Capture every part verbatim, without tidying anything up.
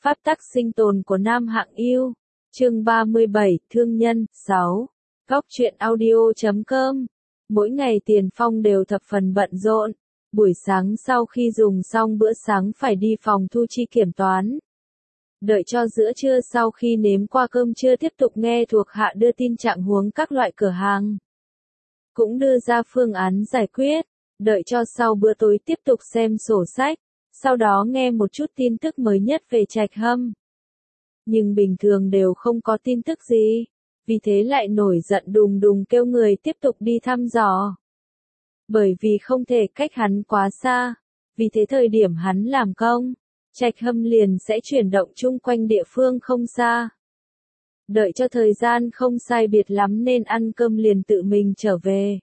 Pháp tắc sinh tồn của Nam Hạng Yêu. Chương ba mươi bảy, Thương nhân. sáu. Góc truyện audio chấm com. Mỗi ngày Tiền Phong đều thập phần bận rộn. Buổi sáng sau khi dùng xong bữa sáng phải đi phòng thu chi kiểm toán. Đợi cho giữa trưa sau khi nếm qua cơm trưa tiếp tục nghe thuộc hạ đưa tin trạng huống các loại cửa hàng. Cũng đưa ra phương án giải quyết. Đợi cho sau bữa tối tiếp tục xem sổ sách. Sau đó nghe một chút tin tức mới nhất về Trạch Hâm. Nhưng bình thường đều không có tin tức gì. Vì thế lại nổi giận đùng đùng kêu người tiếp tục đi thăm dò. Bởi vì không thể cách hắn quá xa. Vì thế thời điểm hắn làm công, Trạch Hâm liền sẽ chuyển động chung quanh địa phương không xa. Đợi cho thời gian không sai biệt lắm nên ăn cơm liền tự mình trở về.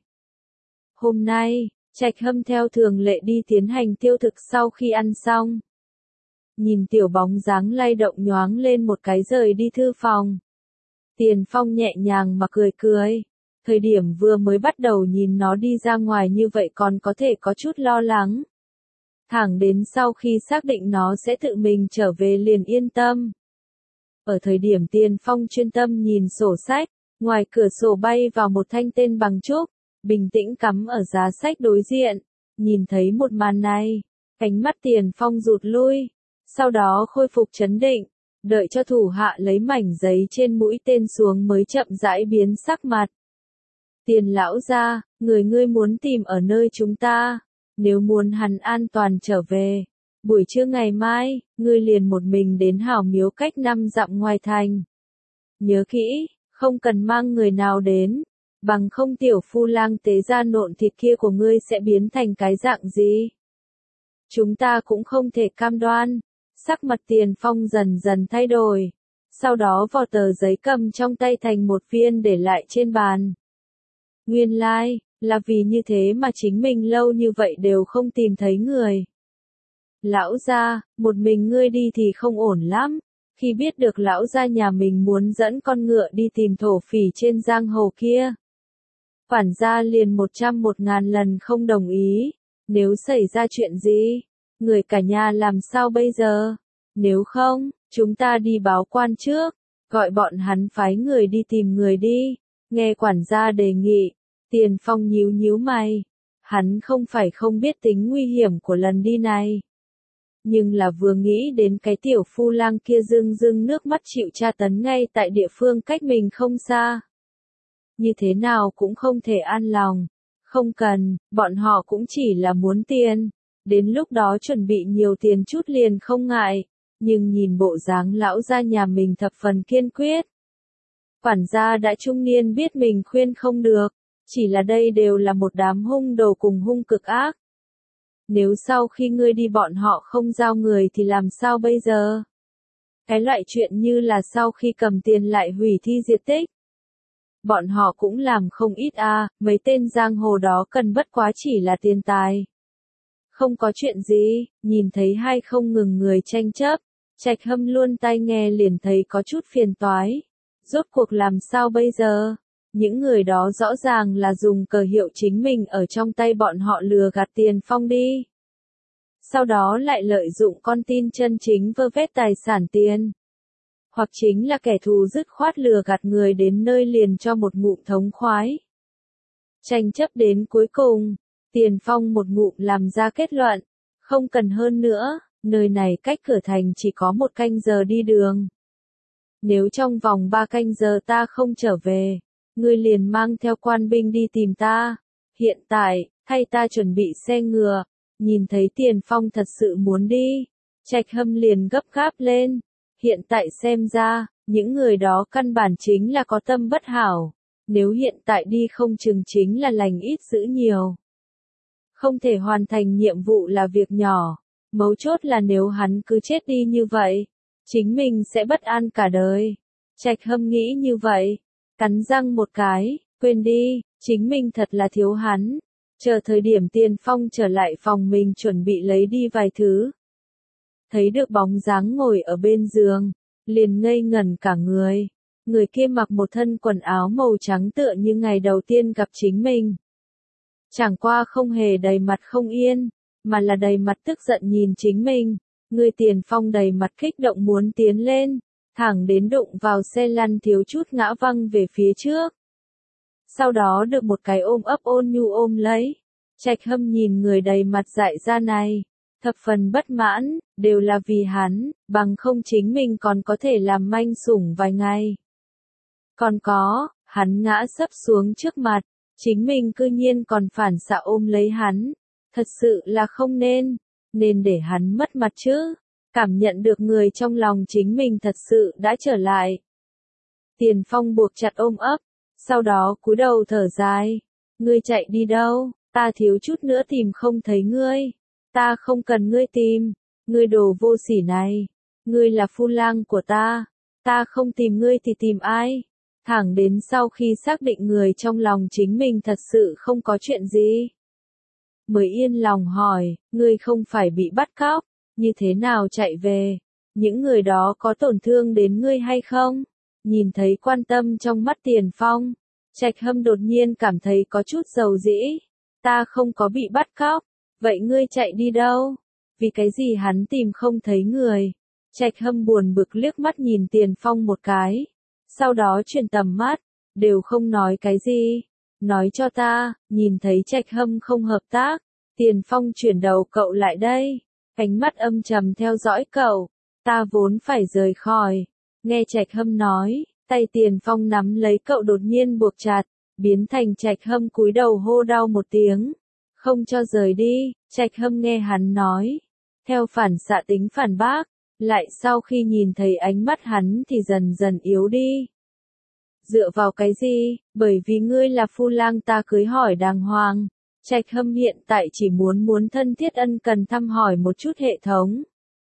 Hôm nay, Trạch Hâm theo thường lệ đi tiến hành tiêu thực sau khi ăn xong. Nhìn tiểu bóng dáng lay động nhoáng lên một cái rời đi thư phòng. Tiền Phong nhẹ nhàng mà cười cười. Thời điểm vừa mới bắt đầu nhìn nó đi ra ngoài như vậy còn có thể có chút lo lắng. Thẳng đến sau khi xác định nó sẽ tự mình trở về liền yên tâm. Ở thời điểm Tiền Phong chuyên tâm nhìn sổ sách, ngoài cửa sổ bay vào một thanh tên bằng trúc, bình tĩnh cắm ở giá sách đối diện. Nhìn thấy một màn này, cánh mắt Tiền Phong rụt lui, sau đó khôi phục trấn định, đợi cho thủ hạ lấy mảnh giấy trên mũi tên xuống mới chậm rãi biến sắc mặt. Tiền lão gia, người ngươi muốn tìm ở nơi chúng ta, nếu muốn hắn an toàn trở về, buổi trưa ngày mai, ngươi liền một mình đến Hảo Miếu cách năm dặm ngoài thành. Nhớ kỹ, không cần mang người nào đến, bằng không tiểu phu lang tế ra nộn thịt kia của ngươi sẽ biến thành cái dạng gì. Chúng ta cũng không thể cam đoan. Sắc mặt Tiền Phong dần dần thay đổi, sau đó vò tờ giấy cầm trong tay thành một viên để lại trên bàn. Nguyên lai, like, là vì như thế mà chính mình lâu như vậy đều không tìm thấy người. Lão gia, một mình ngươi đi thì không ổn lắm. Khi biết được lão gia nhà mình muốn dẫn con ngựa đi tìm thổ phỉ trên giang hồ kia, quản gia liền một trăm một ngàn lần không đồng ý. Nếu xảy ra chuyện gì, người cả nhà làm sao bây giờ? Nếu không, chúng ta đi báo quan trước, gọi bọn hắn phái người đi tìm người đi. Nghe quản gia đề nghị, Tiền Phong nhíu nhíu mày. Hắn không phải không biết tính nguy hiểm của lần đi này. Nhưng là vừa nghĩ đến cái tiểu phu lang kia rưng rưng nước mắt chịu tra tấn ngay tại địa phương cách mình không xa. Như thế nào cũng không thể an lòng. Không cần, bọn họ cũng chỉ là muốn tiền. Đến lúc đó chuẩn bị nhiều tiền chút liền không ngại. Nhưng nhìn bộ dáng lão gia nhà mình thập phần kiên quyết. Quản gia đã trung niên biết mình khuyên không được. Chỉ là đây đều là một đám hung đồ cùng hung cực ác. Nếu sau khi ngươi đi bọn họ không giao người thì làm sao bây giờ? Cái loại chuyện như là sau khi cầm tiền lại hủy thi diệt tích. Bọn họ cũng làm không ít à, mấy tên giang hồ đó cần bất quá chỉ là tiền tài. Không có chuyện gì, nhìn thấy hai không ngừng người tranh chấp, Trạch Hâm luôn tai nghe liền thấy có chút phiền toái. Rốt cuộc làm sao bây giờ? Những người đó rõ ràng là dùng cờ hiệu chính mình ở trong tay bọn họ lừa gạt Tiền Phong đi. Sau đó lại lợi dụng con tin chân chính vơ vét tài sản tiền. Hoặc chính là kẻ thù dứt khoát lừa gạt người đến nơi liền cho một ngụm thống khoái. Tranh chấp đến cuối cùng, Tiền Phong một ngụm làm ra kết luận, không cần hơn nữa, nơi này cách cửa thành chỉ có một canh giờ đi đường. Nếu trong vòng ba canh giờ ta không trở về, ngươi liền mang theo quan binh đi tìm ta. Hiện tại, thay ta chuẩn bị xe ngựa. Nhìn thấy Tiền Phong thật sự muốn đi, Trạch Hâm liền gấp gáp lên. Hiện tại xem ra, những người đó căn bản chính là có tâm bất hảo. Nếu hiện tại đi không chừng chính là lành ít dữ nhiều. Không thể hoàn thành nhiệm vụ là việc nhỏ. Mấu chốt là nếu hắn cứ chết đi như vậy, chính mình sẽ bất an cả đời. Trạch Hâm nghĩ như vậy, cắn răng một cái, quên đi, chính mình thật là thiếu hắn. Chờ thời điểm Tiền Phong trở lại phòng mình chuẩn bị lấy đi vài thứ. Thấy được bóng dáng ngồi ở bên giường, liền ngây ngẩn cả người. Người kia mặc một thân quần áo màu trắng tựa như ngày đầu tiên gặp chính mình. Chẳng qua không hề đầy mặt không yên, mà là đầy mặt tức giận nhìn chính mình. Ngươi Tiền Phong đầy mặt kích động muốn tiến lên, thẳng đến đụng vào xe lăn thiếu chút ngã văng về phía trước. Sau đó được một cái ôm ấp ôn nhu ôm lấy. Trạch Hâm nhìn người đầy mặt dại ra này, thập phần bất mãn, đều là vì hắn, bằng không chính mình còn có thể làm manh sủng vài ngày. Còn có, hắn ngã sấp xuống trước mặt, chính mình cư nhiên còn phản xạ ôm lấy hắn, thật sự là không nên, nên để hắn mất mặt chứ, cảm nhận được người trong lòng chính mình thật sự đã trở lại. Tiền Phong buộc chặt ôm ấp, sau đó cúi đầu thở dài, ngươi chạy đi đâu, ta thiếu chút nữa tìm không thấy ngươi, ta không cần ngươi tìm, ngươi đồ vô sỉ này, ngươi là phu lang của ta, ta không tìm ngươi thì tìm ai. Thẳng đến sau khi xác định người trong lòng chính mình thật sự không có chuyện gì, mới yên lòng hỏi, ngươi không phải bị bắt cóc, như thế nào chạy về, những người đó có tổn thương đến ngươi hay không? Nhìn thấy quan tâm trong mắt Tiền Phong, Trạch Hâm đột nhiên cảm thấy có chút dầu dĩ, ta không có bị bắt cóc, vậy ngươi chạy đi đâu? Vì cái gì hắn tìm không thấy người? Trạch Hâm buồn bực liếc mắt nhìn Tiền Phong một cái, sau đó chuyển tầm mắt, đều không nói cái gì. Nói cho ta, nhìn thấy Trạch Hâm không hợp tác, Tiền Phong chuyển đầu cậu lại đây, ánh mắt âm trầm theo dõi cậu, ta vốn phải rời khỏi. Nghe Trạch Hâm nói, tay Tiền Phong nắm lấy cậu đột nhiên buộc chặt, biến thành Trạch Hâm cúi đầu hô đau một tiếng, không cho rời đi. Trạch Hâm nghe hắn nói, theo phản xạ tính phản bác, lại sau khi nhìn thấy ánh mắt hắn thì dần dần yếu đi. Dựa vào cái gì? Bởi vì ngươi là phu lang ta cưới hỏi đàng hoàng. Trạch Hâm hiện tại chỉ muốn muốn thân thiết ân cần thăm hỏi một chút hệ thống.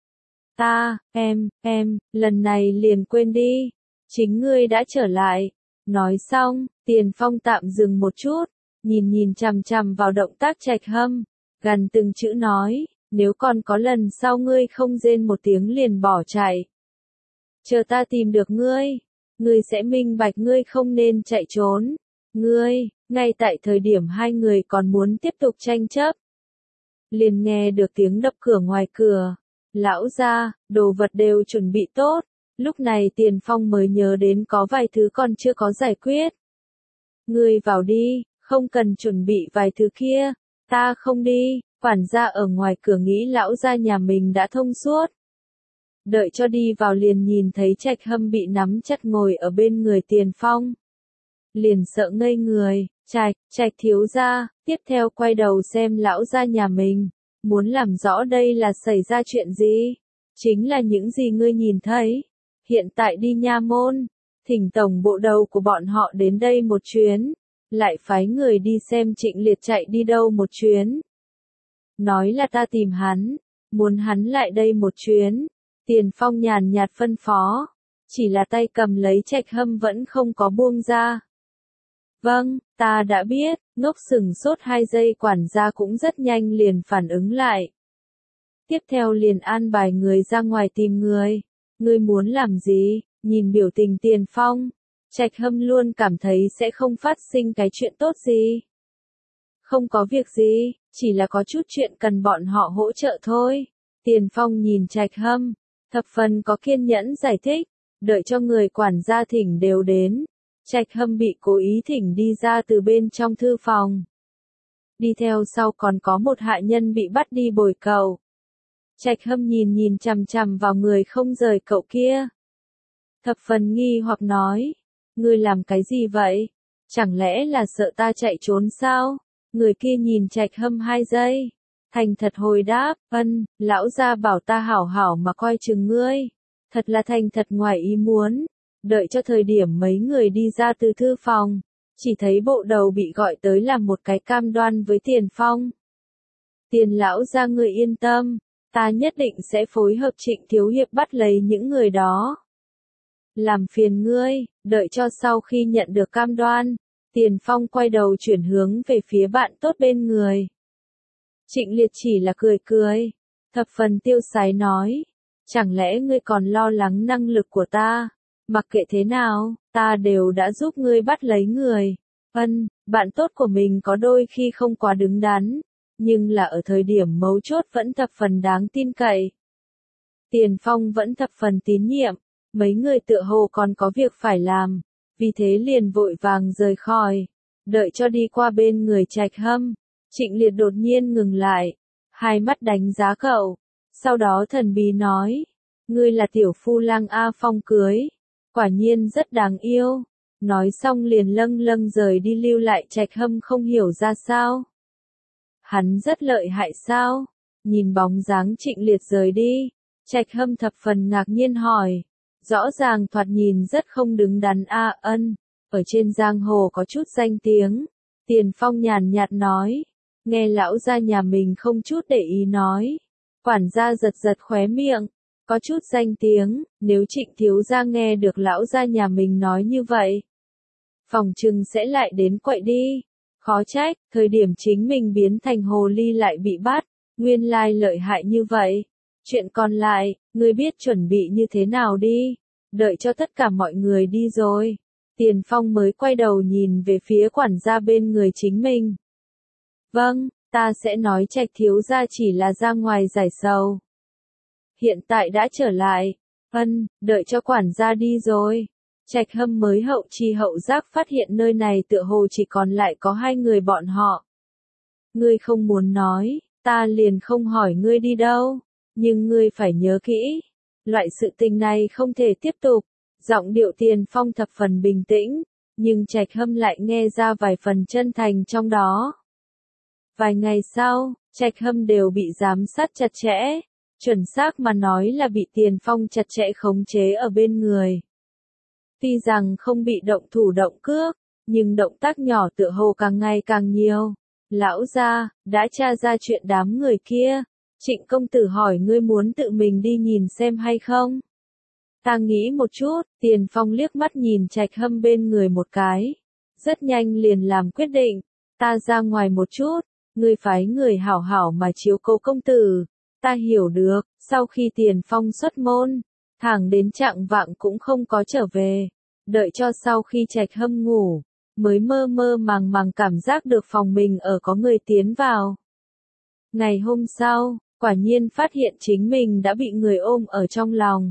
Ta, em, em, lần này liền quên đi. Chính ngươi đã trở lại. Nói xong, Tiền Phong tạm dừng một chút, nhìn nhìn chằm chằm vào động tác Trạch Hâm, gần từng chữ nói, nếu còn có lần sau ngươi không rên một tiếng liền bỏ chạy. Chờ ta tìm được ngươi, ngươi sẽ minh bạch ngươi không nên chạy trốn. Ngươi, ngay tại thời điểm hai người còn muốn tiếp tục tranh chấp, liền nghe được tiếng đập cửa ngoài cửa. Lão gia, đồ vật đều chuẩn bị tốt. Lúc này Tiền Phong mới nhớ đến có vài thứ còn chưa có giải quyết. Ngươi vào đi, không cần chuẩn bị vài thứ kia. Ta không đi. Quản gia ở ngoài cửa nghĩ lão gia nhà mình đã thông suốt. Đợi cho đi vào liền nhìn thấy Trạch Hâm bị nắm chặt ngồi ở bên người Tiền Phong. Liền sợ ngây người, Trạch, Trạch thiếu gia, tiếp theo quay đầu xem lão gia nhà mình, muốn làm rõ đây là xảy ra chuyện gì. Chính là những gì ngươi nhìn thấy. Hiện tại đi nha môn, thỉnh tổng bộ đầu của bọn họ đến đây một chuyến, lại phái người đi xem Trịnh Liệt chạy đi đâu một chuyến. Nói là ta tìm hắn, muốn hắn lại đây một chuyến. Tiền Phong nhàn nhạt phân phó, chỉ là tay cầm lấy Trạch Hâm vẫn không có buông ra. Vâng, ta đã biết. Ngốc sừng sốt hai giây, quản gia cũng rất nhanh liền phản ứng lại. Tiếp theo liền an bài người ra ngoài tìm người. Ngươi muốn làm gì? Nhìn biểu tình Tiền Phong, Trạch Hâm luôn cảm thấy sẽ không phát sinh cái chuyện tốt gì. Không có việc gì, chỉ là có chút chuyện cần bọn họ hỗ trợ thôi. Tiền Phong nhìn Trạch Hâm, thập phần có kiên nhẫn giải thích, đợi cho người quản gia thỉnh đều đến. Trạch Hâm bị cố ý thỉnh đi ra từ bên trong thư phòng. Đi theo sau còn có một hạ nhân bị bắt đi bồi cậu. Trạch Hâm nhìn nhìn chằm chằm vào người không rời cậu kia. Thập phần nghi hoặc nói, ngươi làm cái gì vậy? Chẳng lẽ là sợ ta chạy trốn sao? Người kia nhìn Trạch Hâm hai giây, thành thật hồi đáp, ân, lão gia bảo ta hảo hảo mà coi chừng ngươi. Thật là thành thật ngoài ý muốn. Đợi cho thời điểm mấy người đi ra từ thư phòng, chỉ thấy bộ đầu bị gọi tới làm một cái cam đoan với Tiền Phong. Tiền lão gia người yên tâm, ta nhất định sẽ phối hợp Trịnh thiếu hiệp bắt lấy những người đó. Làm phiền ngươi. Đợi cho sau khi nhận được cam đoan, Tiền Phong quay đầu chuyển hướng về phía bạn tốt bên người. Trịnh Liệt chỉ là cười cười, thập phần tiêu sái nói, chẳng lẽ ngươi còn lo lắng năng lực của ta? Mặc kệ thế nào, ta đều đã giúp ngươi bắt lấy người. Ân, bạn tốt của mình có đôi khi không quá đứng đắn, nhưng là ở thời điểm mấu chốt vẫn thập phần đáng tin cậy. Tiền Phong vẫn thập phần tín nhiệm, mấy người tựa hồ còn có việc phải làm, vì thế liền vội vàng rời khỏi. Đợi cho đi qua bên người Trạch Hâm, Trịnh Liệt đột nhiên ngừng lại, hai mắt đánh giá cậu, sau đó thần bí nói, ngươi là tiểu phu lang A Phong cưới, quả nhiên rất đáng yêu. Nói xong liền lâng lâng rời đi, lưu lại Trạch Hâm không hiểu ra sao. Hắn rất lợi hại sao? Nhìn bóng dáng Trịnh Liệt rời đi, Trạch Hâm thập phần ngạc nhiên hỏi. Rõ ràng thoạt nhìn rất không đứng đắn a ân, ở trên giang hồ có chút danh tiếng. Tiền Phong nhàn nhạt nói, nghe lão gia nhà mình không chút để ý nói. Quản gia giật giật khóe miệng, có chút danh tiếng, nếu Trịnh thiếu gia nghe được lão gia nhà mình nói như vậy, phòng trừng sẽ lại đến quậy đi. Khó trách, thời điểm chính mình biến thành hồ ly lại bị bắt, nguyên lai lợi hại như vậy. Chuyện còn lại, ngươi biết chuẩn bị như thế nào đi. Đợi cho tất cả mọi người đi rồi, Tiền Phong mới quay đầu nhìn về phía quản gia bên người chính mình. Vâng, ta sẽ nói Trạch thiếu gia chỉ là ra ngoài giải sầu. Hiện tại đã trở lại. Ân, đợi cho quản gia đi rồi. Trạch Hâm mới hậu chi hậu giác phát hiện nơi này tựa hồ chỉ còn lại có hai người bọn họ. Ngươi không muốn nói, ta liền không hỏi ngươi đi đâu, nhưng ngươi phải nhớ kỹ, loại sự tình này không thể tiếp tục. Giọng điệu Tiền Phong thập phần bình tĩnh, nhưng Trạch Hâm lại nghe ra vài phần chân thành trong đó. Vài ngày sau, Trạch Hâm đều bị giám sát chặt chẽ, chuẩn xác mà nói là bị Tiền Phong chặt chẽ khống chế ở bên người. Tuy rằng không bị động thủ động cước, nhưng động tác nhỏ tựa hồ càng ngày càng nhiều. Lão gia, đã tra ra chuyện đám người kia. Trịnh công tử hỏi ngươi muốn tự mình đi nhìn xem hay không? Ta nghĩ một chút, Tiền Phong liếc mắt nhìn Trạch Hâm bên người một cái. Rất nhanh liền làm quyết định, ta ra ngoài một chút, ngươi phái người hảo hảo mà chiếu cố công tử. Ta hiểu được, sau khi Tiền Phong xuất môn, thẳng đến chạng vạng cũng không có trở về. Đợi cho sau khi Trạch Hâm ngủ, mới mơ mơ màng màng cảm giác được phòng mình ở có người tiến vào. Ngày hôm sau, quả nhiên phát hiện chính mình đã bị người ôm ở trong lòng.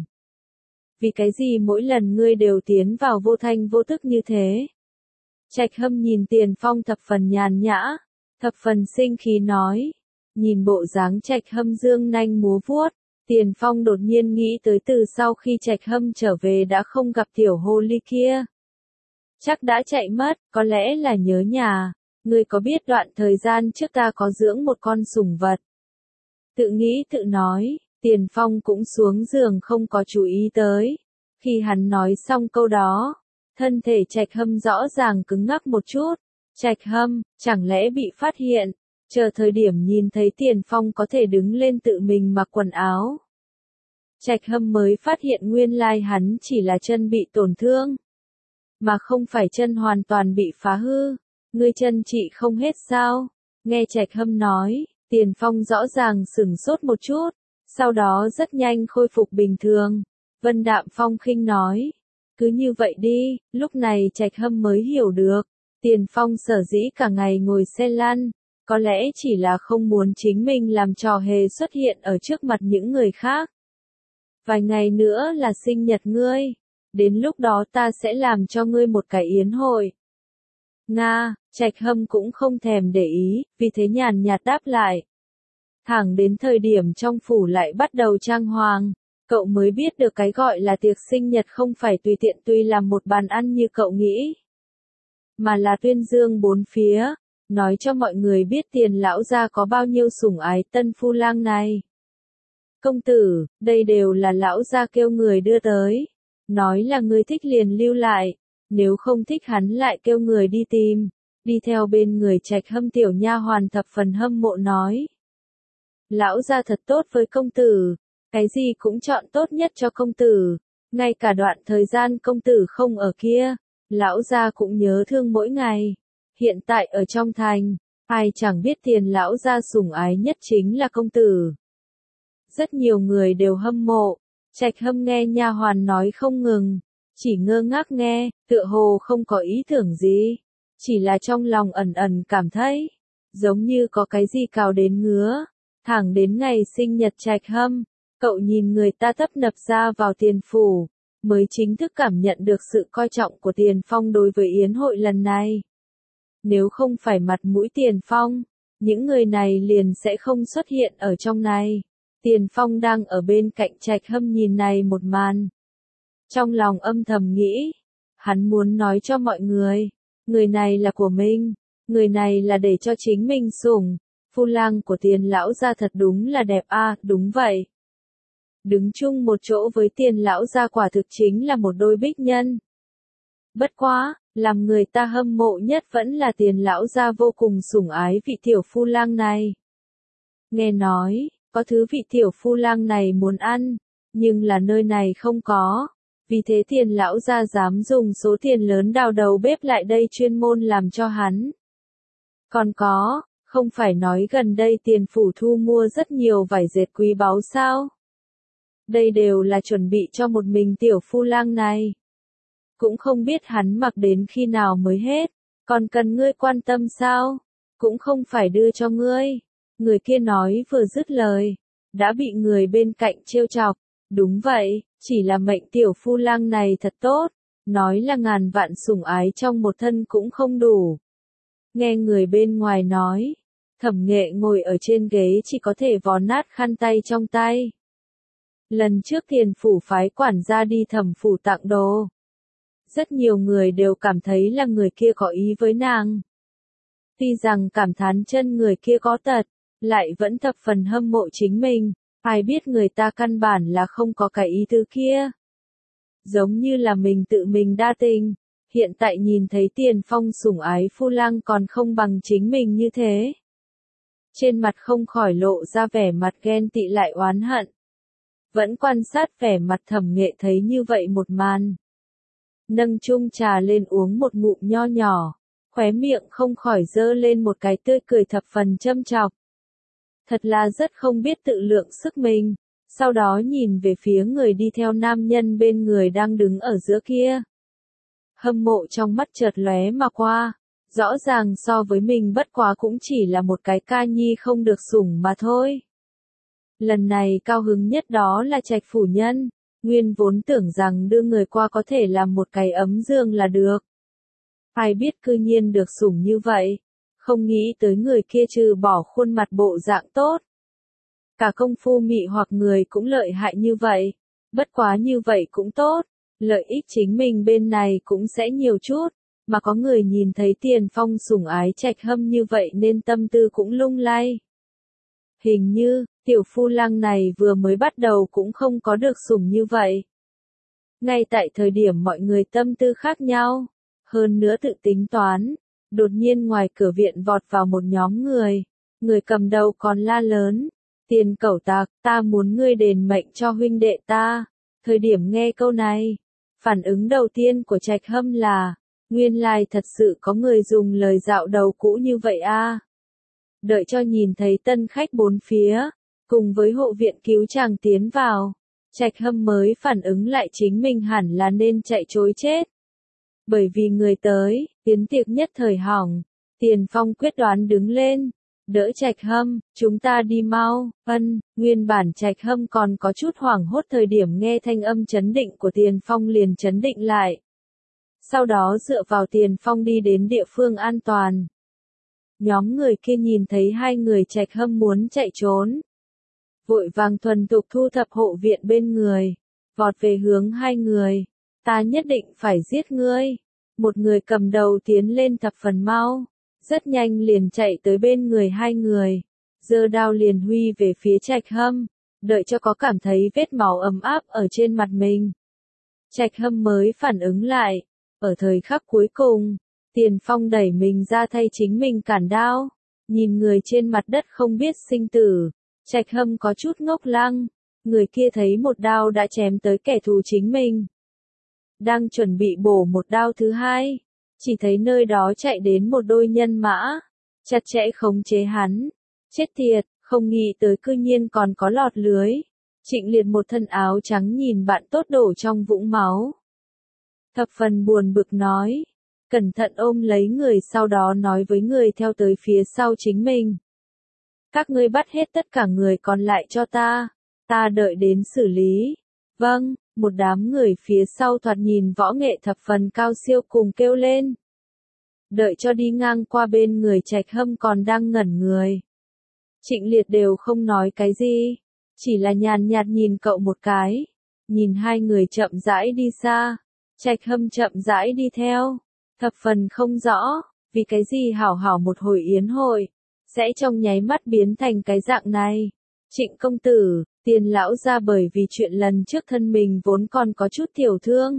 Vì cái gì mỗi lần ngươi đều tiến vào vô thanh vô tức như thế? Trạch Hâm nhìn Tiền Phong thập phần nhàn nhã, thập phần sinh khí nói. Nhìn bộ dáng Trạch Hâm dương nanh múa vuốt, Tiền Phong đột nhiên nghĩ tới từ sau khi Trạch Hâm trở về đã không gặp tiểu hồ ly kia. Chắc đã chạy mất, có lẽ là nhớ nhà. Ngươi có biết đoạn thời gian trước ta có dưỡng một con sủng vật? Tự nghĩ tự nói, Tiền Phong cũng xuống giường không có chú ý tới. Khi hắn nói xong câu đó, thân thể Trạch Hâm rõ ràng cứng ngắc một chút. Trạch Hâm, chẳng lẽ bị phát hiện? Chờ thời điểm nhìn thấy Tiền Phong có thể đứng lên tự mình mặc quần áo. Trạch Hâm mới phát hiện nguyên lai hắn chỉ là chân bị tổn thương, mà không phải chân hoàn toàn bị phá hư. Ngươi chân trị không hết sao? Nghe Trạch Hâm nói, Tiền Phong rõ ràng sửng sốt một chút, sau đó rất nhanh khôi phục bình thường. Vân Đạm Phong khinh nói, cứ như vậy đi. Lúc này Trạch Hâm mới hiểu được, Tiền Phong sở dĩ cả ngày ngồi xe lăn, có lẽ chỉ là không muốn chính mình làm trò hề xuất hiện ở trước mặt những người khác. Vài ngày nữa là sinh nhật ngươi, đến lúc đó ta sẽ làm cho ngươi một cái yến hội. Nga, Trạch Hâm cũng không thèm để ý, vì thế nhàn nhạt đáp lại. Thẳng đến thời điểm trong phủ lại bắt đầu trang hoàng, cậu mới biết được cái gọi là tiệc sinh nhật không phải tùy tiện tùy làm một bàn ăn như cậu nghĩ, mà là tuyên dương bốn phía, nói cho mọi người biết Tiền lão gia có bao nhiêu sủng ái tân phu lang này. Công tử, đây đều là lão gia kêu người đưa tới, nói là người thích liền lưu lại, nếu không thích hắn lại kêu người đi tìm. Đi theo bên người Trạch Hâm tiểu nha hoàn thập phần hâm mộ nói. Lão gia thật tốt với công tử, cái gì cũng chọn tốt nhất cho công tử, ngay cả đoạn thời gian công tử không ở kia, lão gia cũng nhớ thương mỗi ngày. Hiện tại ở trong thành, ai chẳng biết Tiền lão gia sủng ái nhất chính là công tử. Rất nhiều người đều hâm mộ. Trạch Hâm nghe nha hoàn nói không ngừng, chỉ ngơ ngác nghe, tựa hồ không có ý tưởng gì, chỉ là trong lòng ẩn ẩn cảm thấy giống như có cái gì cào đến ngứa. Thẳng đến ngày sinh nhật Trạch Hâm, Cậu nhìn người ta tấp nập ra vào Tiền Phủ, mới chính thức cảm nhận được sự coi trọng của Tiền Phong đối với yến hội lần này. Nếu không phải mặt mũi Tiền Phong, những người này liền sẽ không xuất hiện ở trong này. Tiền Phong đang ở bên cạnh Trạch Hâm nhìn này một màn. Trong lòng âm thầm nghĩ, hắn muốn nói cho mọi người, người này là của mình, người này là để cho chính mình sủng, phu lang của Tiền lão gia thật đúng là đẹp a, à, đúng vậy. Đứng chung một chỗ với Tiền lão gia quả thực chính là một đôi bích nhân. Bất quá, làm người ta hâm mộ nhất vẫn là Tiền lão gia vô cùng sủng ái vị tiểu phu lang này. Nghe nói, có thứ vị tiểu phu lang này muốn ăn, nhưng là nơi này không có. Vì thế Tiền lão gia dám dùng số tiền lớn đào đầu bếp lại đây chuyên môn làm cho hắn. Còn có, không phải nói gần đây Tiền Phủ thu mua rất nhiều vải dệt quý báu sao? Đây đều là chuẩn bị cho một mình tiểu phu lang này. Cũng không biết hắn mặc đến khi nào mới hết, còn cần ngươi quan tâm sao? Cũng không phải đưa cho ngươi. Người kia nói vừa dứt lời, đã bị người bên cạnh trêu chọc. Đúng vậy, chỉ là mệnh tiểu phu lang này thật tốt, nói là ngàn vạn sủng ái trong một thân cũng không đủ. Nghe người bên ngoài nói, Thẩm Nghệ ngồi ở trên ghế chỉ có thể vò nát khăn tay trong tay. Lần trước Tiền Phủ phái quản gia đi Thẩm Phủ tặng đồ. Rất nhiều người đều cảm thấy là người kia có ý với nàng. Tuy rằng cảm thán chân người kia có tật, lại vẫn thập phần hâm mộ chính mình. Ai biết người ta căn bản là không có cái ý tứ kia. Giống như là mình tự mình đa tình, hiện tại nhìn thấy Tiền Phong sủng ái phu lang còn không bằng chính mình như thế. Trên mặt không khỏi lộ ra vẻ mặt ghen tị lại oán hận. Vẫn quan sát vẻ mặt Thẩm Nghệ thấy như vậy một màn. Nâng chung trà lên uống một ngụm nho nhỏ, khóe miệng không khỏi dơ lên một cái tươi cười thập phần châm chọc. Thật là rất không biết tự lượng sức mình, sau đó nhìn về phía người đi theo nam nhân bên người đang đứng ở giữa kia. Hâm mộ trong mắt chợt lóe mà qua, rõ ràng so với mình bất quá cũng chỉ là một cái ca nhi không được sủng mà thôi. Lần này cao hứng nhất đó là Trạch phủ nhân, nguyên vốn tưởng rằng đưa người qua có thể làm một cái ấm giường là được. Ai biết cư nhiên được sủng như vậy. Không nghĩ tới người kia trừ bỏ khuôn mặt bộ dạng tốt. Cả công phu mị hoặc người cũng lợi hại như vậy. Bất quá như vậy cũng tốt. Lợi ích chính mình bên này cũng sẽ nhiều chút. Mà có người nhìn thấy Tiền Phong sủng ái Trạch Hâm như vậy nên tâm tư cũng lung lay. Hình như, tiểu phu lang này vừa mới bắt đầu cũng không có được sủng như vậy. Ngay tại thời điểm mọi người tâm tư khác nhau. Hơn nữa tự tính toán. Đột nhiên ngoài cửa viện vọt vào một nhóm người, người cầm đầu còn la lớn, Tiền cẩu tạc, ta muốn ngươi đền mệnh cho huynh đệ ta. Thời điểm nghe câu này, phản ứng đầu tiên của Trạch Hâm là, nguyên lai thật sự có người dùng lời dạo đầu cũ như vậy a. À. Đợi cho nhìn thấy tân khách bốn phía, cùng với hộ viện cứu chàng tiến vào, Trạch Hâm mới phản ứng lại chính mình hẳn là nên chạy trối chết. Bởi vì người tới, tiến tiệc nhất thời hỏng, Tiền Phong quyết đoán đứng lên, đỡ Trạch Hâm, chúng ta đi mau, ân, nguyên bản Trạch Hâm còn có chút hoảng hốt thời điểm nghe thanh âm chấn định của Tiền Phong liền chấn định lại. Sau đó dựa vào Tiền Phong đi đến địa phương an toàn. Nhóm người kia nhìn thấy hai người Trạch Hâm muốn chạy trốn. Vội vàng thuần tục thu thập hộ viện bên người, vọt về hướng hai người. Ta nhất định phải giết ngươi. Một người cầm đầu tiến lên thập phần mau. Rất nhanh liền chạy tới bên người hai người. Giơ đao liền huy về phía Trạch Hâm. Đợi cho có cảm thấy vết máu ấm áp ở trên mặt mình. Trạch Hâm mới phản ứng lại. Ở thời khắc cuối cùng, Tiền Phong đẩy mình ra thay chính mình cản đao. Nhìn người trên mặt đất không biết sinh tử. Trạch Hâm có chút ngốc lăng. Người kia thấy một đao đã chém tới kẻ thù chính mình. Đang chuẩn bị bổ một đao thứ hai, chỉ thấy nơi đó chạy đến một đôi nhân mã, chặt chẽ khống chế hắn. Chết tiệt, không nghĩ tới cư nhiên còn có lọt lưới. Trịnh Liệt một thân áo trắng nhìn bạn tốt đổ trong vũng máu. Thập phần buồn bực nói, cẩn thận ôm lấy người sau đó nói với người theo tới phía sau chính mình. Các ngươi bắt hết tất cả người còn lại cho ta, ta đợi đến xử lý. Vâng, một đám người phía sau thoạt nhìn võ nghệ thập phần cao siêu cùng kêu lên. Đợi cho đi ngang qua bên người Trạch Hâm còn đang ngẩn người. Trịnh Liệt đều không nói cái gì, chỉ là nhàn nhạt nhìn cậu một cái, nhìn hai người chậm rãi đi xa, Trạch Hâm chậm rãi đi theo, thập phần không rõ, vì cái gì hảo hảo một hồi yến hội, sẽ trong nháy mắt biến thành cái dạng này. Trịnh công tử, Tiền lão gia bởi vì chuyện lần trước thân mình vốn còn có chút tiểu thương.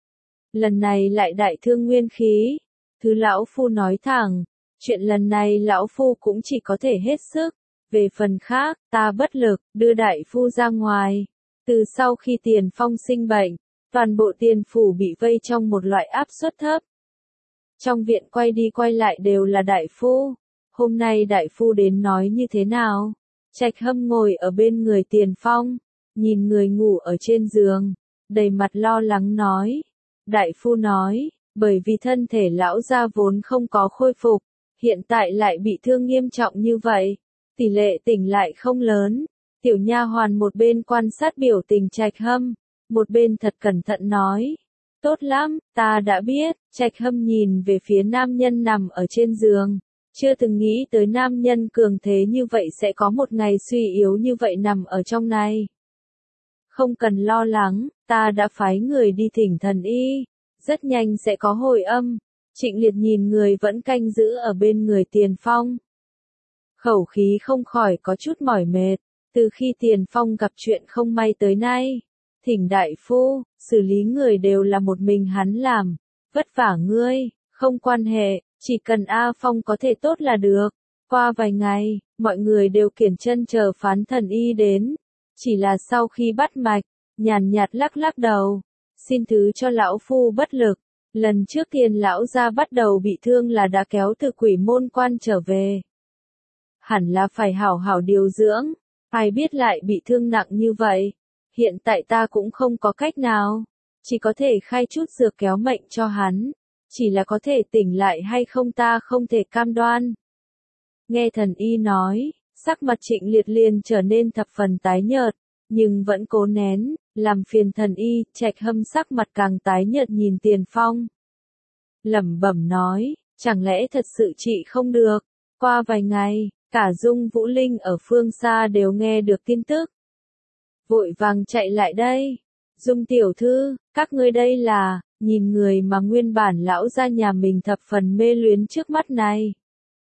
Lần này lại đại thương nguyên khí. Thứ lão phu nói thẳng, chuyện lần này lão phu cũng chỉ có thể hết sức. Về phần khác, ta bất lực, đưa đại phu ra ngoài. Từ sau khi Tiền Phong sinh bệnh, toàn bộ Tiền phủ bị vây trong một loại áp suất thấp. Trong viện quay đi quay lại đều là đại phu. Hôm nay đại phu đến nói như thế nào? Trạch Hâm ngồi ở bên người Tiền Phong, nhìn người ngủ ở trên giường, đầy mặt lo lắng nói. Đại phu nói, bởi vì thân thể lão gia vốn không có khôi phục, hiện tại lại bị thương nghiêm trọng như vậy, tỷ lệ tỉnh lại không lớn. Tiểu nha hoàn một bên quan sát biểu tình Trạch Hâm, một bên thật cẩn thận nói. Tốt lắm, ta đã biết. Trạch Hâm nhìn về phía nam nhân nằm ở trên giường. Chưa từng nghĩ tới nam nhân cường thế như vậy sẽ có một ngày suy yếu như vậy nằm ở trong này. Không cần lo lắng, ta đã phái người đi thỉnh thần y, rất nhanh sẽ có hồi âm. Trịnh Liệt nhìn người vẫn canh giữ ở bên người Tiền Phong. Khẩu khí không khỏi có chút mỏi mệt, từ khi Tiền Phong gặp chuyện không may tới nay. Thỉnh đại phu, xử lý người đều là một mình hắn làm, vất vả ngươi, không quan hệ. Chỉ cần A Phong có thể tốt là được. Qua vài ngày, mọi người đều kiểng chân chờ phán thần y đến. Chỉ là sau khi bắt mạch, nhàn nhạt lắc lắc đầu. Xin thứ cho lão phu bất lực. Lần trước Tiền lão gia bắt đầu bị thương là đã kéo từ quỷ môn quan trở về. Hẳn là phải hảo hảo điều dưỡng. Ai biết lại bị thương nặng như vậy. Hiện tại ta cũng không có cách nào. Chỉ có thể khai chút dược kéo mệnh cho hắn. Chỉ là có thể tỉnh lại hay không ta không thể cam đoan. Nghe thần y nói, sắc mặt Trịnh Liệt liền trở nên thập phần tái nhợt, nhưng vẫn cố nén, làm phiền thần y. Trạch Hâm sắc mặt càng tái nhợt nhìn Tiền Phong. Lẩm bẩm nói, chẳng lẽ thật sự trị không được. Qua vài ngày, cả Dung Vũ Linh ở phương xa đều nghe được tin tức. Vội vàng chạy lại đây. Dung tiểu thư, các ngươi đây là... Nhìn người mà nguyên bản lão gia nhà mình thập phần mê luyến trước mắt này.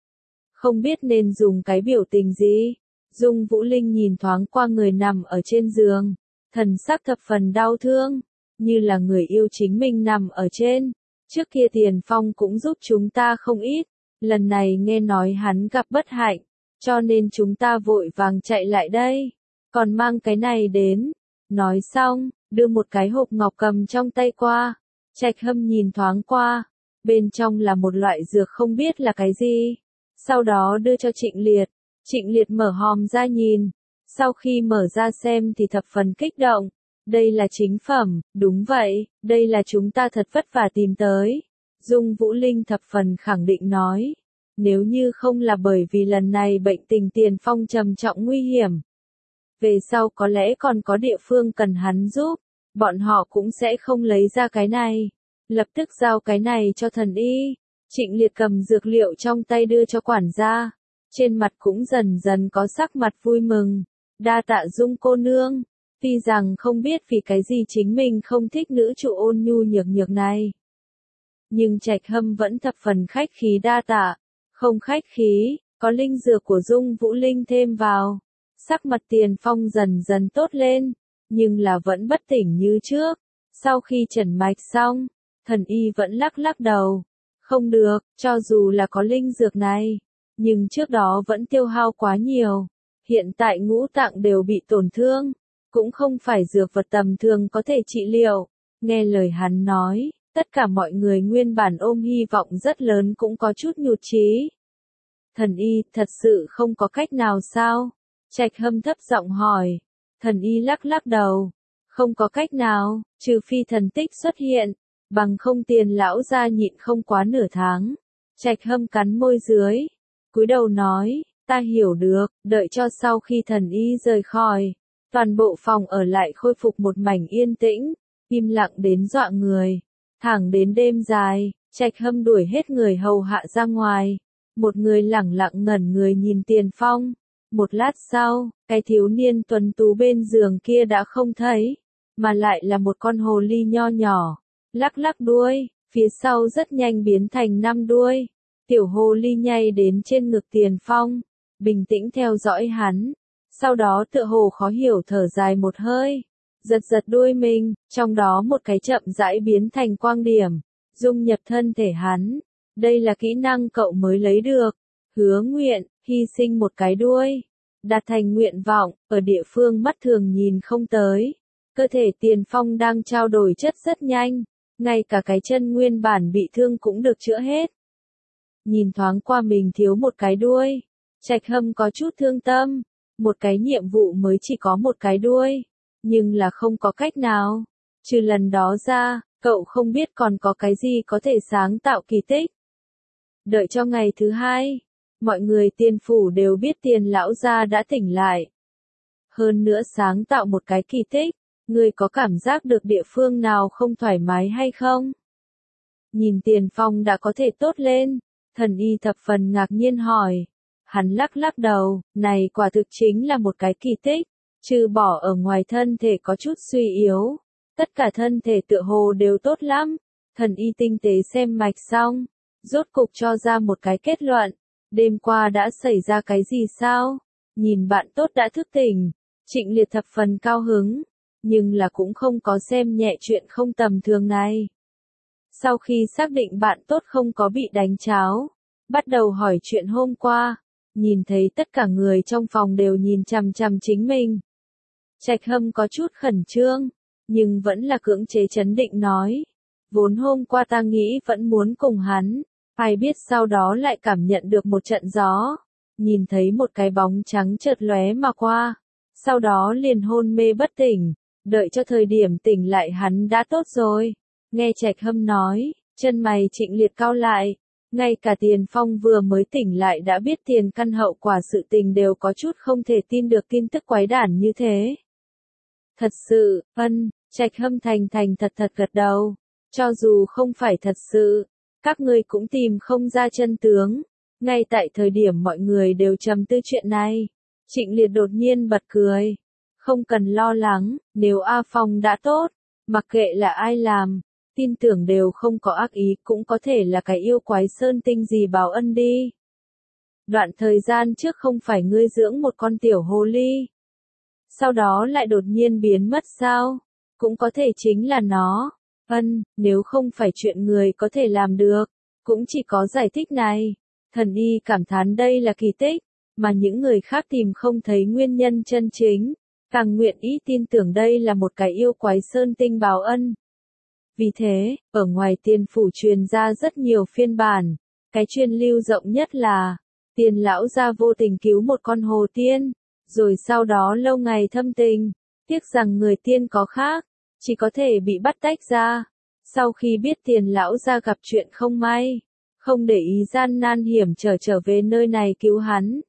Không biết nên dùng cái biểu tình gì. Dung Vũ Linh nhìn thoáng qua người nằm ở trên giường. Thần sắc thập phần đau thương. Như là người yêu chính mình nằm ở trên. Trước kia Tiền Phong cũng giúp chúng ta không ít. Lần này nghe nói hắn gặp bất hạnh. Cho nên chúng ta vội vàng chạy lại đây. Còn mang cái này đến. Nói xong, đưa một cái hộp ngọc cầm trong tay qua. Trạch Hâm nhìn thoáng qua, bên trong là một loại dược không biết là cái gì. Sau đó đưa cho Trịnh Liệt. Trịnh Liệt mở hòm ra nhìn. Sau khi mở ra xem thì thập phần kích động. Đây là chính phẩm, đúng vậy, đây là chúng ta thật vất vả tìm tới. Dung Vũ Linh thập phần khẳng định nói. Nếu như không là bởi vì lần này bệnh tình Tiền Phong trầm trọng nguy hiểm. Về sau có lẽ còn có địa phương cần hắn giúp. Bọn họ cũng sẽ không lấy ra cái này. Lập tức giao cái này cho thần y. Trịnh Liệt cầm dược liệu trong tay đưa cho quản gia. Trên mặt cũng dần dần có sắc mặt vui mừng. Đa tạ Dung cô nương. Tuy rằng không biết vì cái gì chính mình không thích nữ trụ ôn nhu nhược nhược này. Nhưng Trạch Hâm vẫn thập phần khách khí đa tạ. Không khách khí, có linh dược của Dung Vũ Linh thêm vào. Sắc mặt Tiền Phong dần dần tốt lên. Nhưng là vẫn bất tỉnh như trước. Sau khi trần mạch xong, thần y vẫn lắc lắc đầu. Không được, cho dù là có linh dược này, nhưng trước đó vẫn tiêu hao quá nhiều. Hiện tại ngũ tạng đều bị tổn thương, cũng không phải dược vật tầm thường có thể trị liệu. Nghe lời hắn nói, tất cả mọi người nguyên bản ôm hy vọng rất lớn cũng có chút nhụt chí. Thần y, thật sự không có cách nào sao? Trạch Hâm thấp giọng hỏi. Thần y lắc lắc đầu. Không có cách nào, trừ phi thần tích xuất hiện, bằng không Tiền lão gia nhịn không quá nửa tháng. Trạch Hâm cắn môi dưới, cúi đầu nói, ta hiểu được, đợi cho sau khi thần y rời khỏi, Toàn bộ phòng ở lại khôi phục một mảnh yên tĩnh, im lặng đến dọa người. Thẳng đến đêm dài, Trạch Hâm đuổi hết người hầu hạ ra ngoài. Một người lẳng lặng ngẩn người nhìn Tiền Phong. Một lát sau, cái thiếu niên tuấn tú bên giường kia đã không thấy, mà lại là một con hồ ly nho nhỏ, lắc lắc đuôi, phía sau rất nhanh biến thành năm đuôi. Tiểu hồ ly nhảy đến trên ngực Tiền Phong, bình tĩnh theo dõi hắn, sau đó tựa hồ khó hiểu thở dài một hơi, giật giật đuôi mình, trong đó một cái chậm rãi biến thành quang điểm, dung nhập thân thể hắn. Đây là kỹ năng cậu mới lấy được. Hứa nguyện, hy sinh một cái đuôi, đạt thành nguyện vọng, ở địa phương mắt thường nhìn không tới. Cơ thể Tiền Phong đang trao đổi chất rất nhanh, ngay cả cái chân nguyên bản bị thương cũng được chữa hết. Nhìn thoáng qua mình thiếu một cái đuôi, Trạch Hâm có chút thương tâm, một cái nhiệm vụ mới chỉ có một cái đuôi, nhưng là không có cách nào. Trừ lần đó ra, cậu không biết còn có cái gì có thể sáng tạo kỳ tích. Đợi cho ngày thứ hai, mọi người Tiền phủ đều biết Tiền lão gia đã tỉnh lại. Hơn nữa sáng tạo một cái kỳ tích, người có cảm giác được địa phương nào không thoải mái hay không? Nhìn Tiền Phong đã có thể tốt lên, thần y thập phần ngạc nhiên hỏi. Hắn lắc lắc đầu, này quả thực chính là một cái kỳ tích, trừ bỏ ở ngoài thân thể có chút suy yếu, tất cả thân thể tựa hồ đều tốt lắm. Thần y tinh tế xem mạch xong, rốt cục cho ra một cái kết luận. Đêm qua đã xảy ra cái gì sao? Nhìn bạn tốt đã thức tỉnh, Trịnh Liệt thập phần cao hứng, nhưng là cũng không có xem nhẹ chuyện không tầm thường này. Sau khi xác định bạn tốt không có bị đánh cháo, bắt đầu hỏi chuyện hôm qua, nhìn thấy tất cả người trong phòng đều nhìn chằm chằm chính mình. Trạch Hâm có chút khẩn trương, nhưng vẫn là cưỡng chế trấn định nói. Vốn hôm qua ta nghĩ vẫn muốn cùng hắn, ai biết sau đó lại cảm nhận được một trận gió, nhìn thấy một cái bóng trắng chợt lóe mà qua, sau đó liền hôn mê bất tỉnh, đợi cho thời điểm tỉnh lại hắn đã tốt rồi. Nghe Trạch Hâm nói, chân mày Trịnh Liệt cau lại, ngay cả Tiền Phong vừa mới tỉnh lại đã biết tiền căn hậu quả sự tình đều có chút không thể tin được tin tức quái đản như thế. Thật sự, ân, Trạch Hâm thành thành thật thật gật đầu, cho dù không phải thật sự, các ngươi cũng tìm không ra chân tướng. Ngay tại thời điểm mọi người đều trầm tư chuyện này, Trịnh Liệt đột nhiên bật cười. Không cần lo lắng, nếu A Phong đã tốt, mặc kệ là ai làm, tin tưởng đều không có ác ý, cũng có thể là cái yêu quái sơn tinh gì báo ân đi. Đoạn thời gian trước không phải ngươi dưỡng một con tiểu hồ ly, sau đó lại đột nhiên biến mất sao? Cũng có thể chính là nó. Ân, nếu không phải chuyện người có thể làm được, cũng chỉ có giải thích này. Thần y cảm thán đây là kỳ tích, mà những người khác tìm không thấy nguyên nhân chân chính, càng nguyện ý tin tưởng đây là một cái yêu quái sơn tinh báo ân. Vì thế, ở ngoài Tiền phủ truyền ra rất nhiều phiên bản, cái truyền lưu rộng nhất là, Tiền lão gia vô tình cứu một con hồ tiên, rồi sau đó lâu ngày thâm tình, tiếc rằng người tiên có khác, chỉ có thể bị bắt tách ra. Sau khi biết Tiền lão gia gặp chuyện không may, không để ý gian nan hiểm trở trở về nơi này cứu hắn.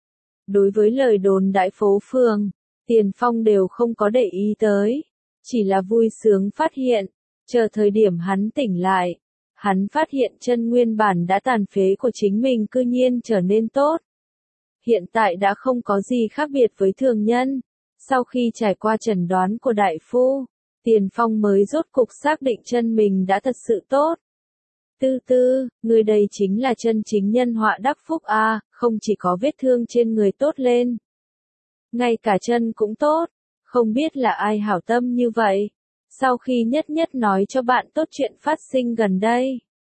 Đối với lời đồn đại phố phường, Tiền Phong đều không có để ý tới, chỉ là vui sướng phát hiện, chờ thời điểm hắn tỉnh lại, hắn phát hiện chân nguyên bản đã tàn phế của chính mình cư nhiên trở nên tốt. Hiện tại đã không có gì khác biệt với thường nhân. Sau khi trải qua chẩn đoán của đại phu, Tiền Phong mới rốt cục xác định chân mình đã thật sự tốt. Tư tư, người đây chính là chân chính nhân họa đắc phúc a, không chỉ có vết thương trên người tốt lên, ngay cả chân cũng tốt, không biết là ai hảo tâm như vậy. Sau khi nhất nhất nói cho bạn tốt chuyện phát sinh gần đây,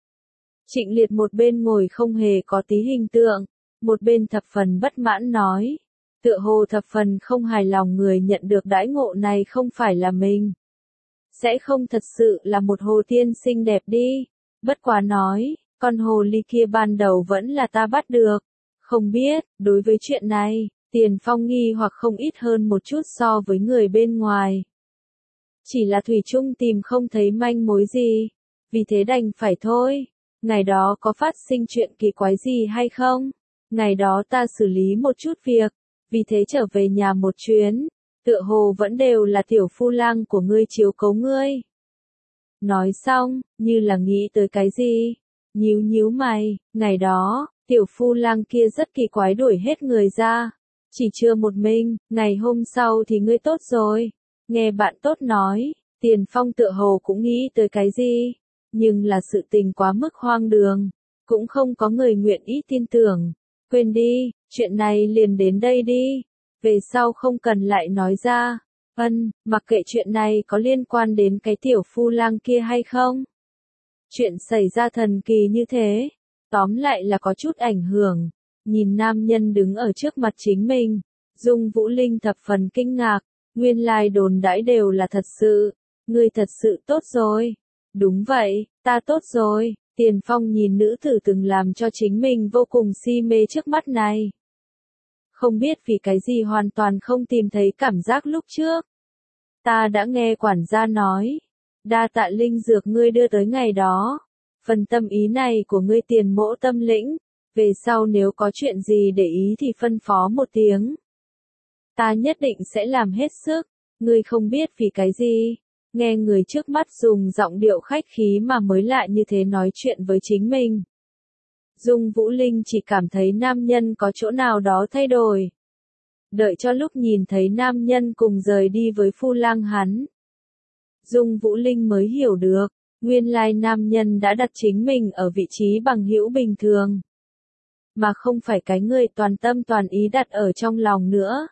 Trịnh Liệt một bên ngồi không hề có tí hình tượng, một bên thập phần bất mãn nói, tựa hồ thập phần không hài lòng người nhận được đãi ngộ này không phải là mình. Sẽ không thật sự là một hồ tiên xinh đẹp đi, bất quá nói, con hồ ly kia ban đầu vẫn là ta bắt được, không biết, đối với chuyện này, Tiền Phong nghi hoặc không ít hơn một chút so với người bên ngoài. Chỉ là thủy chung tìm không thấy manh mối gì, vì thế đành phải thôi. Ngày đó có phát sinh chuyện kỳ quái gì hay không? Ngày đó ta xử lý một chút việc, vì thế trở về nhà một chuyến, Tựa hồ vẫn đều là tiểu phu lang của ngươi chiếu cấu ngươi. Nói xong, như là nghĩ tới cái gì, nhíu nhíu mày, ngày đó, tiểu phu lang kia rất kỳ quái đuổi hết người ra. Chỉ chưa một mình, ngày hôm sau thì ngươi tốt rồi. Nghe bạn tốt nói, Tiền Phong tựa hồ cũng nghĩ tới cái gì, nhưng là sự tình quá mức hoang đường, cũng không có người nguyện ý tin tưởng. Quên đi, chuyện này liền đến đây đi, về sau không cần lại nói ra. Ân, mặc kệ chuyện này có liên quan đến cái tiểu phu lang kia hay không. Chuyện xảy ra thần kỳ như thế, tóm lại là có chút ảnh hưởng. Nhìn nam nhân đứng ở trước mặt chính mình, Dung Vũ Linh thập phần kinh ngạc, nguyên lai đồn đãi đều là thật sự, ngươi thật sự tốt rồi. Đúng vậy, ta tốt rồi. Tiền Phong nhìn nữ tử từng làm cho chính mình vô cùng si mê trước mắt này. Không biết vì cái gì hoàn toàn không tìm thấy cảm giác lúc trước. Ta đã nghe quản gia nói, đa tạ linh dược ngươi đưa tới ngày đó. Phần tâm ý này của ngươi Tiền mỗ tâm lĩnh, về sau nếu có chuyện gì để ý thì phân phó một tiếng. Ta nhất định sẽ làm hết sức, ngươi không biết vì cái gì. Nghe người trước mắt dùng giọng điệu khách khí mà mới lại như thế nói chuyện với chính mình. Dung Vũ Linh chỉ cảm thấy nam nhân có chỗ nào đó thay đổi. Đợi cho lúc nhìn thấy nam nhân cùng rời đi với phu lang hắn. Dung Vũ Linh mới hiểu được, nguyên lai nam nhân đã đặt chính mình ở vị trí bằng hữu bình thường. Mà không phải cái người toàn tâm toàn ý đặt ở trong lòng nữa.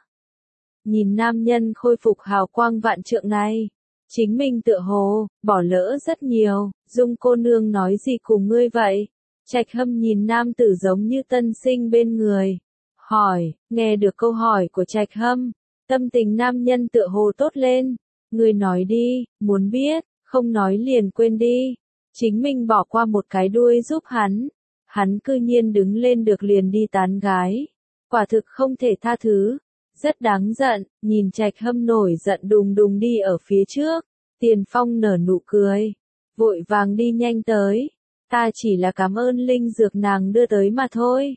Nhìn nam nhân khôi phục hào quang vạn trượng này. Chính mình tựa hồ, bỏ lỡ rất nhiều. Dung cô nương nói gì cùng ngươi vậy? Trạch Hâm nhìn nam tử giống như tân sinh bên người. Hỏi, nghe được câu hỏi của Trạch Hâm. Tâm tình nam nhân tựa hồ tốt lên. Ngươi nói đi, muốn biết, không nói liền quên đi. Chính mình bỏ qua một cái đuôi giúp hắn. Hắn cư nhiên đứng lên được liền đi tán gái. Quả thực không thể tha thứ. Rất đáng giận, nhìn Trạch Hâm nổi giận đùng đùng đi ở phía trước. Tiền Phong nở nụ cười. Vội vàng đi nhanh tới. Ta chỉ là cảm ơn linh dược nàng đưa tới mà thôi.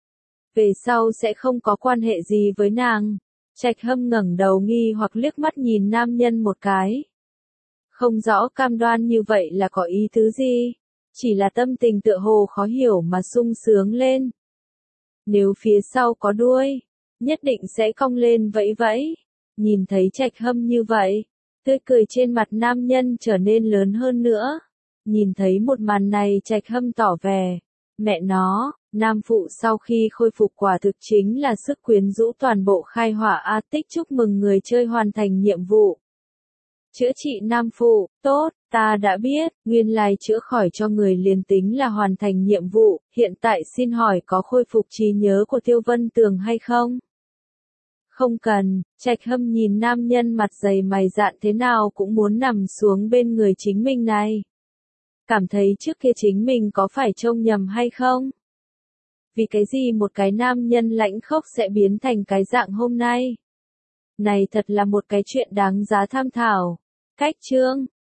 Về sau sẽ không có quan hệ gì với nàng. Trạch Hâm ngẩng đầu nghi hoặc liếc mắt nhìn nam nhân một cái. Không rõ cam đoan như vậy là có ý tứ gì. Chỉ là tâm tình tựa hồ khó hiểu mà sung sướng lên. Nếu phía sau có đuôi, nhất định sẽ cong lên vẫy vẫy. Nhìn thấy Trạch Hâm như vậy, tươi cười trên mặt nam nhân trở nên lớn hơn nữa. Nhìn thấy một màn này Trạch Hâm tỏ vẻ, mẹ nó, nam phụ sau khi khôi phục quả thực chính là sức quyến rũ toàn bộ khai hỏa A Tích. Chúc mừng người chơi hoàn thành nhiệm vụ. Chữa trị nam phụ, tốt, ta đã biết, nguyên lai chữa khỏi cho người liền tính là hoàn thành nhiệm vụ, hiện tại xin hỏi có khôi phục trí nhớ của Tiêu Vân Tường hay không? Không cần. Trạch Hâm nhìn nam nhân mặt dày mày dạn thế nào cũng muốn nằm xuống bên người chính mình này. Cảm thấy trước kia chính mình có phải trông nhầm hay không? Vì cái gì một cái nam nhân lãnh khốc sẽ biến thành cái dạng hôm nay? Này thật là một cái chuyện đáng giá tham thảo. Cách chương